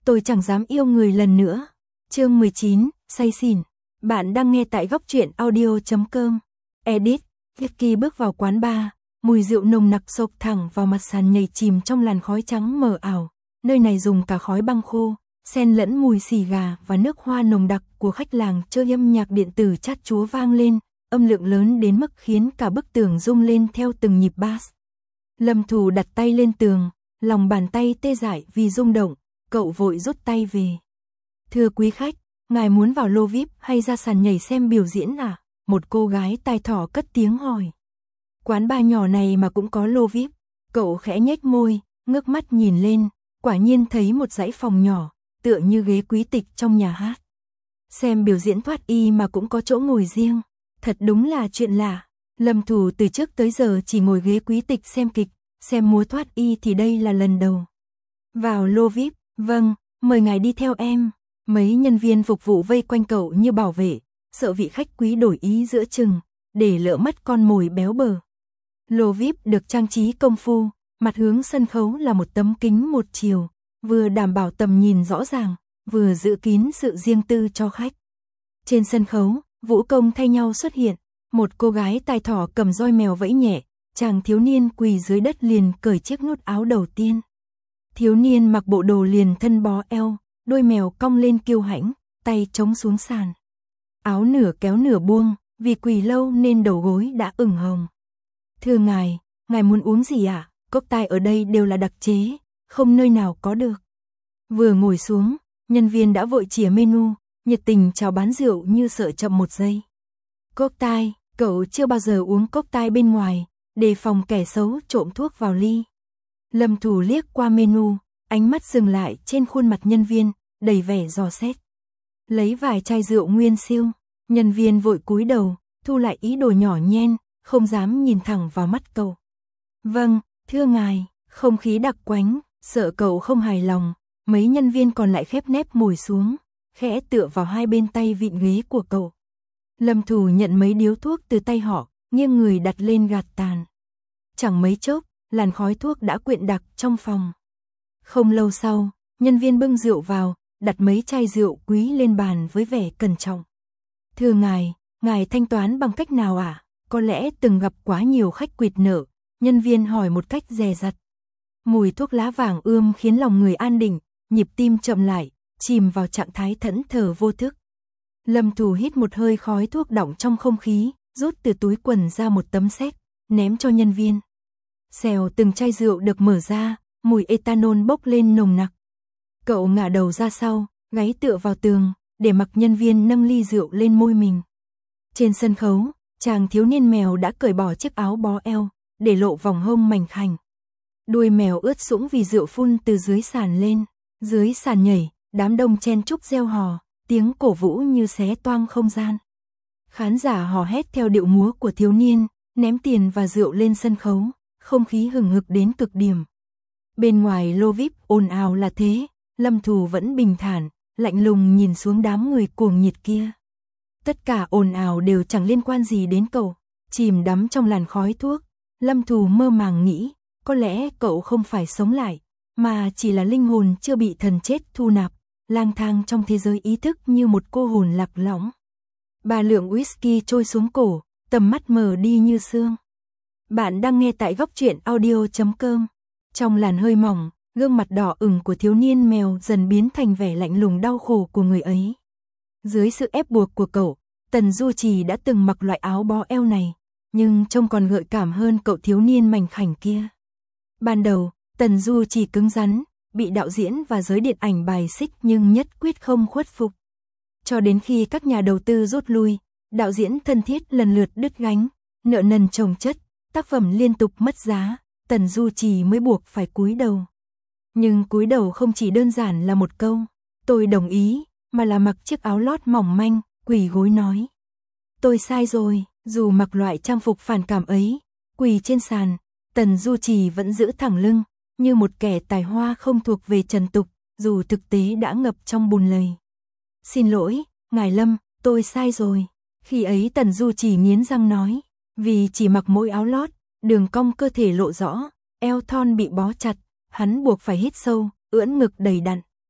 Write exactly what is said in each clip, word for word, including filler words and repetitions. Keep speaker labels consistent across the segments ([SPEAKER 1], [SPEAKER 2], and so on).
[SPEAKER 1] tôi chẳng dám yêu người lần nữa. Chương mười chín, say xỉn. Bạn đang nghe tại góc truyện audio chấm com. Edit, Vicky bước vào quán bar, mùi rượu nồng nặc xộc thẳng vào mặt sàn nhảy chìm trong làn khói trắng mờ ảo. Nơi này dùng cả khói băng khô, xen lẫn mùi xì gà và nước hoa nồng đặc của khách làng chơi âm nhạc điện tử chát chúa vang lên, âm lượng lớn đến mức khiến cả bức tường rung lên theo từng nhịp bass. Lâm Thủ đặt tay lên tường, lòng bàn tay tê dại vì rung động, cậu vội rút tay về. Thưa quý khách, ngài muốn vào lô vi ai pi hay ra sàn nhảy xem biểu diễn à? Một cô gái tai thỏ cất tiếng hỏi. Quán bar nhỏ này mà cũng có lô vi ai pi, cậu khẽ nhếch môi, ngước mắt nhìn lên, quả nhiên thấy một dãy phòng nhỏ, tựa như ghế quý tịch trong nhà hát. Xem biểu diễn thoát y mà cũng có chỗ ngồi riêng, thật đúng là chuyện lạ. Lâm Thủ từ trước tới giờ chỉ ngồi ghế quý tịch xem kịch, xem múa thoát y thì đây là lần đầu. Vào lô vi ai pi, vâng, mời ngài đi theo em. Mấy nhân viên phục vụ vây quanh cậu như bảo vệ, sợ vị khách quý đổi ý giữa chừng, để lỡ mất con mồi béo bở. Lô vi ai pi được trang trí công phu, mặt hướng sân khấu là một tấm kính một chiều, vừa đảm bảo tầm nhìn rõ ràng, vừa giữ kín sự riêng tư cho khách. Trên sân khấu, vũ công thay nhau xuất hiện, một cô gái tai thỏ cầm roi mèo vẫy nhẹ, chàng thiếu niên quỳ dưới đất liền cởi chiếc nút áo đầu tiên. Thiếu niên mặc bộ đồ liền thân bó eo, đôi mèo cong lên kiêu hãnh, tay chống xuống sàn. Áo nửa kéo nửa buông, vì quỳ lâu nên đầu gối đã ửng hồng. Thưa ngài, ngài muốn uống gì ạ? À? Cocktail ở đây đều là đặc chế, không nơi nào có được. Vừa ngồi xuống, nhân viên đã vội chìa menu, nhiệt tình chào bán rượu như sợ chậm một giây. Cocktail, cậu chưa bao giờ uống cocktail bên ngoài, đề phòng kẻ xấu trộm thuốc vào ly. Lâm Thủ liếc qua menu, ánh mắt dừng lại trên khuôn mặt nhân viên, đầy vẻ dò xét. Lấy vài chai rượu nguyên siêu, nhân viên vội cúi đầu, thu lại ý đồ nhỏ nhen, không dám nhìn thẳng vào mắt cậu. Vâng, thưa ngài, không khí đặc quánh, sợ cậu không hài lòng, mấy nhân viên còn lại khép nép ngồi xuống, khẽ tựa vào hai bên tay vịn ghế của cậu. Lâm Thủ nhận mấy điếu thuốc từ tay họ, nghiêng người đặt lên gạt tàn. Chẳng mấy chốc, làn khói thuốc đã quyện đặc trong phòng. Không lâu sau, nhân viên bưng rượu vào, đặt mấy chai rượu quý lên bàn với vẻ cẩn trọng. Thưa ngài, ngài thanh toán bằng cách nào ạ? À? Có lẽ từng gặp quá nhiều khách quỵt nợ, nhân viên hỏi một cách dè dặt. Mùi thuốc lá vàng ươm khiến lòng người an định, nhịp tim chậm lại, chìm vào trạng thái thẫn thờ vô thức. Lâm Thủ hít một hơi khói thuốc đọng trong không khí, rút từ túi quần ra một tấm séc, ném cho nhân viên. Xèo từng chai rượu được mở ra, mùi ethanol bốc lên nồng nặc. Cậu ngả đầu ra sau, gáy tựa vào tường, để mặc nhân viên nâng ly rượu lên môi mình. Trên sân khấu, chàng thiếu niên mèo đã cởi bỏ chiếc áo bó eo, để lộ vòng hông mảnh khảnh. Đuôi mèo ướt sũng vì rượu phun từ dưới sàn lên. Dưới sàn nhảy, đám đông chen chúc reo hò, tiếng cổ vũ như xé toang không gian. Khán giả hò hét theo điệu múa của thiếu niên, ném tiền và rượu lên sân khấu, không khí hừng hực đến cực điểm. Bên ngoài lô vi ai pi ồn ào là thế, Lâm Thủ vẫn bình thản, lạnh lùng nhìn xuống đám người cuồng nhiệt kia. Tất cả ồn ào đều chẳng liên quan gì đến cậu, chìm đắm trong làn khói thuốc. Lâm Thủ mơ màng nghĩ, có lẽ cậu không phải sống lại, mà chỉ là linh hồn chưa bị thần chết thu nạp, lang thang trong thế giới ý thức như một cô hồn lạc lõng. Ba lượng whisky trôi xuống cổ, tầm mắt mờ đi như sương. Bạn đang nghe tại góc truyện audio chấm com. Trong làn hơi mỏng, gương mặt đỏ ửng của thiếu niên mèo dần biến thành vẻ lạnh lùng đau khổ của người ấy. Dưới sự ép buộc của cậu, Tần Du Trì đã từng mặc loại áo bó eo này, nhưng trông còn gợi cảm hơn cậu thiếu niên mảnh khảnh kia. Ban đầu, Tần Du Trì cứng rắn, bị đạo diễn và giới điện ảnh bài xích nhưng nhất quyết không khuất phục. Cho đến khi các nhà đầu tư rút lui, đạo diễn thân thiết lần lượt đứt gánh, nợ nần chồng chất, tác phẩm liên tục mất giá, Tần Du Trì mới buộc phải cúi đầu. Nhưng cúi đầu không chỉ đơn giản là một câu, tôi đồng ý, mà là mặc chiếc áo lót mỏng manh, quỳ gối nói. Tôi sai rồi, dù mặc loại trang phục phản cảm ấy, quỳ trên sàn, Tần Du Trì vẫn giữ thẳng lưng, như một kẻ tài hoa không thuộc về trần tục, dù thực tế đã ngập trong bùn lầy. Xin lỗi, ngài Lâm, tôi sai rồi. Khi ấy Tần Du Trì nghiến răng nói, vì chỉ mặc mỗi áo lót, đường cong cơ thể lộ rõ, eo thon bị bó chặt, hắn buộc phải hít sâu, ưỡn ngực đầy đặn.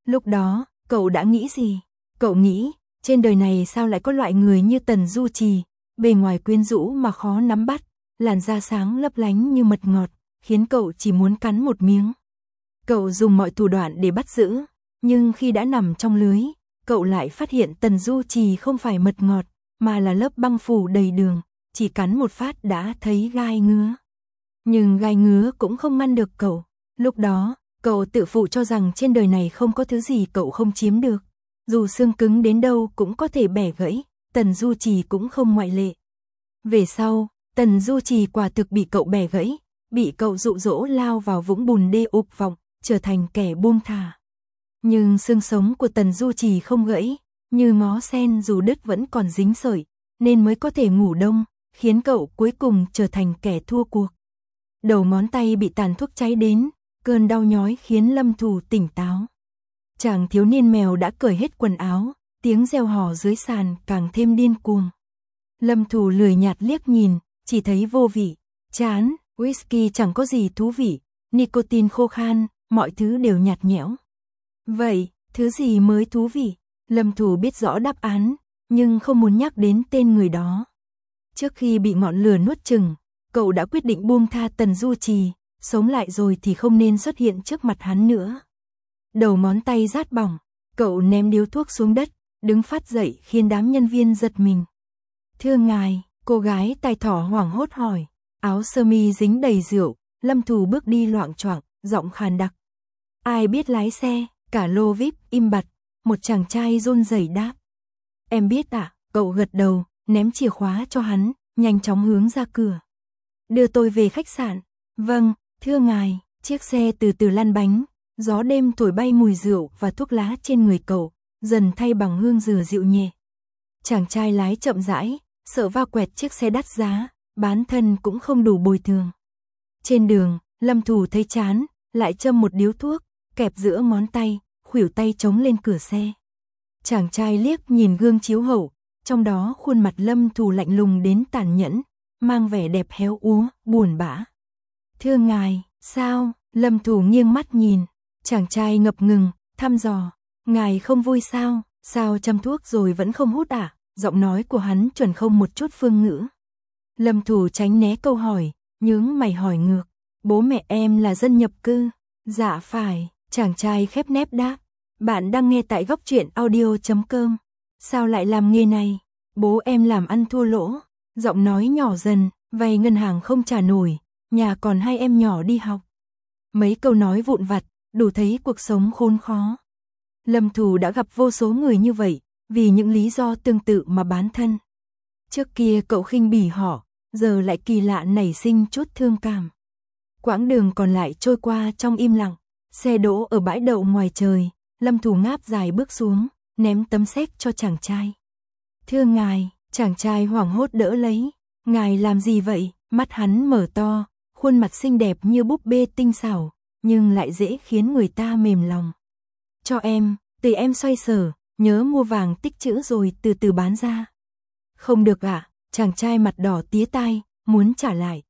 [SPEAKER 1] Lúc đó, cậu đã nghĩ gì? Cậu nghĩ, trên đời này sao lại có loại người như Tần Du Trì, bề ngoài quyến rũ mà khó nắm bắt, làn da sáng lấp lánh như mật ngọt, khiến cậu chỉ muốn cắn một miếng. Cậu dùng mọi thủ đoạn để bắt giữ, nhưng khi đã nằm trong lưới, cậu lại phát hiện Tần Du Trì không phải mật ngọt, mà là lớp băng phủ đầy đường, chỉ cắn một phát đã thấy gai ngứa. Nhưng gai ngứa cũng không ngăn được cậu. Lúc đó, cậu tự phụ cho rằng trên đời này không có thứ gì cậu không chiếm được. Dù xương cứng đến đâu cũng có thể bẻ gãy, Tần Du Trì cũng không ngoại lệ. Về sau, Tần Du Trì quả thực bị cậu bẻ gãy, bị cậu dụ dỗ lao vào vũng bùn đê ục vọng, trở thành kẻ buông thả. Nhưng xương sống của Tần Du Trì không gãy, như ngó sen dù đứt vẫn còn dính sợi, nên mới có thể ngủ đông, khiến cậu cuối cùng trở thành kẻ thua cuộc. Đầu ngón tay bị tàn thuốc cháy đến, cơn đau nhói khiến Lâm Thù tỉnh táo. Chàng thiếu niên mèo đã cởi hết quần áo, tiếng reo hò dưới sàn càng thêm điên cuồng. Lâm Thù lười nhạt liếc nhìn, chỉ thấy vô vị, chán, whisky chẳng có gì thú vị, nicotine khô khan, mọi thứ đều nhạt nhẽo. Vậy, thứ gì mới thú vị? Lâm Thù biết rõ đáp án, nhưng không muốn nhắc đến tên người đó. Trước khi bị ngọn lửa nuốt chửng, cậu đã quyết định buông tha Tần Du Trì, sống lại rồi thì không nên xuất hiện trước mặt hắn nữa. Đầu ngón tay rát bỏng, cậu ném điếu thuốc xuống đất, đứng phát dậy khiến đám nhân viên giật mình. Thưa ngài, cô gái tai thỏ hoảng hốt hỏi, áo sơ mi dính đầy rượu, Lâm Thù bước đi loạng choạng, giọng khàn đặc. Ai biết lái xe, cả lô víp im bặt, một chàng trai run rẩy đáp. Em biết ạ, à? Cậu gật đầu, ném chìa khóa cho hắn, nhanh chóng hướng ra cửa. Đưa tôi về khách sạn. Vâng, thưa ngài. Chiếc xe từ từ lăn bánh, gió đêm thổi bay mùi rượu và thuốc lá trên người cậu, dần thay bằng hương dừa dịu nhẹ. Chàng trai lái chậm rãi, sợ va quẹt chiếc xe đắt giá, bán thân cũng không đủ bồi thường. Trên đường, Lâm Thù thấy chán, lại châm một điếu thuốc, kẹp giữa ngón tay, khuỷu tay chống lên cửa xe. Chàng trai liếc nhìn gương chiếu hậu, trong đó khuôn mặt Lâm Thù lạnh lùng đến tàn nhẫn, mang vẻ đẹp héo úa, buồn bã. Thưa ngài, sao? Lâm Thù nghiêng mắt nhìn, chàng trai ngập ngừng, thăm dò. Ngài không vui sao? Sao châm thuốc rồi vẫn không hút à? Giọng nói của hắn chuẩn không một chút phương ngữ. Lâm Thù tránh né câu hỏi, nhướng mày hỏi ngược. Bố mẹ em là dân nhập cư. Dạ phải, chàng trai khép nép đáp. Bạn đang nghe tại góc truyện audio chấm com. Sao lại làm nghề này? Bố em làm ăn thua lỗ. Giọng nói nhỏ dần, vay ngân hàng không trả nổi, nhà còn hai em nhỏ đi học. Mấy câu nói vụn vặt, đủ thấy cuộc sống khốn khó. Lâm Thù đã gặp vô số người như vậy, vì những lý do tương tự mà bán thân. Trước kia cậu khinh bỉ họ, giờ lại kỳ lạ nảy sinh chút thương cảm. Quãng đường còn lại trôi qua trong im lặng, xe đỗ ở bãi đậu ngoài trời, Lâm Thù ngáp dài bước xuống, ném tấm séc cho chàng trai. Thưa ngài, chàng trai hoảng hốt đỡ lấy. Ngài làm gì vậy? Mắt hắn mở to, khuôn mặt xinh đẹp như búp bê tinh xảo, nhưng lại dễ khiến người ta mềm lòng. Cho em, tùy em xoay sở, nhớ mua vàng tích trữ rồi từ từ bán ra. Không được ạ, à? Chàng trai mặt đỏ tía tai, muốn trả lại.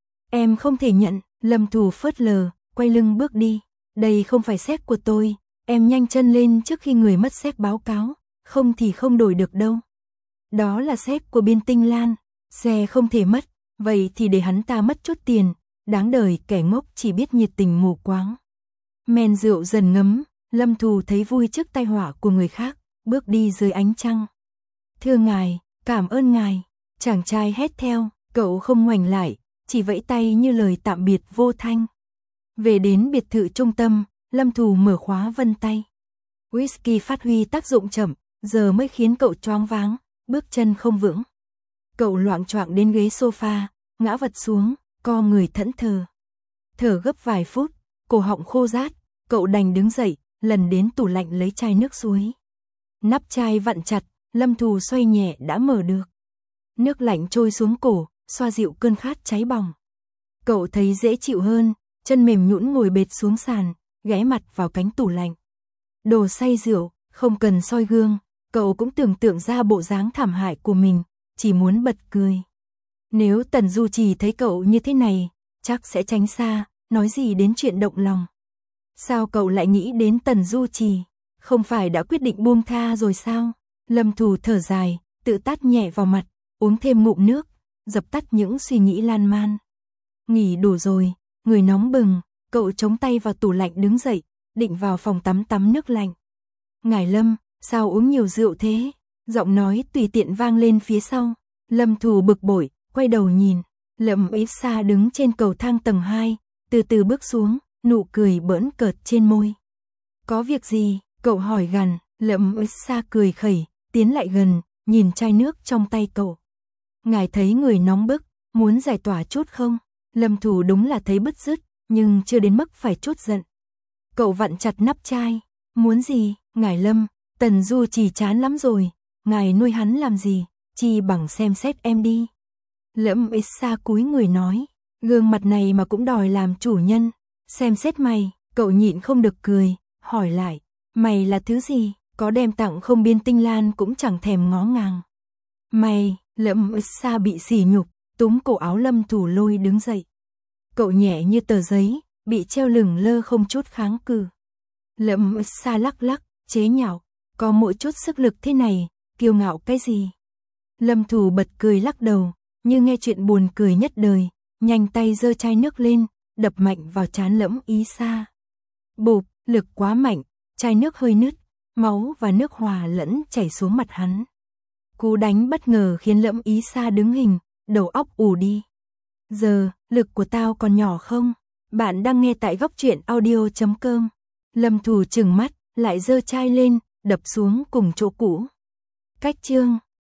[SPEAKER 1] Em không thể nhận. Lâm Thù phớt lờ, quay lưng bước đi. Đây không phải séc của tôi, em nhanh chân lên trước khi người mất séc báo cáo, không thì không đổi được đâu. Đó là séc của Biên Tinh Lan, xe không thể mất, vậy thì để hắn ta mất chút tiền, đáng đời kẻ ngốc chỉ biết nhiệt tình mù quáng. Men rượu dần ngấm, Lâm Thù thấy vui trước tai họa của người khác, bước đi dưới ánh trăng. Thưa ngài, cảm ơn ngài, chàng trai hét theo, cậu không ngoảnh lại, chỉ vẫy tay như lời tạm biệt vô thanh. Về đến biệt thự trung tâm, Lâm Thù mở khóa vân tay. Whisky phát huy tác dụng chậm, giờ mới khiến cậu choáng váng, bước chân không vững. Cậu loạng choạng đến ghế sofa, ngã vật xuống, co người thẫn thờ. Thở gấp vài phút, cổ họng khô rát, cậu đành đứng dậy, lần đến tủ lạnh lấy chai nước suối. Nắp chai vặn chặt, Lâm Thù xoay nhẹ đã mở được. Nước lạnh trôi xuống cổ, xoa dịu cơn khát cháy bỏng. Cậu thấy dễ chịu hơn, chân mềm nhũn ngồi bệt xuống sàn, ghé mặt vào cánh tủ lạnh. Đồ say rượu, không cần soi gương, cậu cũng tưởng tượng ra bộ dáng thảm hại của mình, chỉ muốn bật cười. Nếu Tần Du Trì thấy cậu như thế này, chắc sẽ tránh xa, nói gì đến chuyện động lòng. Sao cậu lại nghĩ đến Tần Du Trì? Không phải đã quyết định buông tha rồi sao? Lâm Thù thở dài, tự tát nhẹ vào mặt, uống thêm ngụm nước, dập tắt những suy nghĩ lan man. Nghỉ đủ rồi, người nóng bừng, cậu chống tay vào tủ lạnh đứng dậy, định vào phòng tắm tắm nước lạnh. Ngải Lâm, sao uống nhiều rượu thế? Giọng nói tùy tiện vang lên phía sau. Lâm Thù bực bội, quay đầu nhìn. Lâm Ít Sa đứng trên cầu thang tầng hai, từ từ bước xuống, nụ cười bỡn cợt trên môi. Có việc gì? Cậu hỏi gằn. Lâm Ít Sa cười khẩy, tiến lại gần, nhìn chai nước trong tay cậu. Ngài thấy người nóng bức, muốn giải tỏa chút không? Lâm Thù đúng là thấy bứt rứt, nhưng chưa đến mức phải chút giận. Cậu vặn chặt nắp chai. Muốn gì? Ngài Lâm, Tần Du Trì chán lắm rồi, ngài nuôi hắn làm gì, chi bằng xem xét em đi. Lâm Ít Sa cúi người nói, gương mặt này mà cũng đòi làm chủ nhân, xem xét mày. Cậu nhịn không được cười, hỏi lại, mày là thứ gì, có đem tặng không biên tinh lan cũng chẳng thèm ngó ngàng. Mày, Lâm Ít Sa bị sỉ nhục, túm cổ áo Lâm Thù lôi đứng dậy. Cậu nhẹ như tờ giấy, bị treo lửng lơ không chút kháng cự. Lâm Ít Sa lắc lắc, chế nhạo, có mỗi chút sức lực thế này, kiêu ngạo cái gì? Lâm Thù bật cười lắc đầu, như nghe chuyện buồn cười nhất đời, nhanh tay giơ chai nước lên, đập mạnh vào trán Lâm Ít Sa. Bụp, lực quá mạnh, chai nước hơi nứt, máu và nước hòa lẫn chảy xuống mặt hắn. Cú đánh bất ngờ khiến Lâm Ít Sa đứng hình, đầu óc ù đi. Giờ, lực của tao còn nhỏ không? Bạn đang nghe tại góc truyện audio chấm com. Lâm Thù trừng mắt, lại giơ chai lên, đập xuống cùng chỗ cũ. Cách chương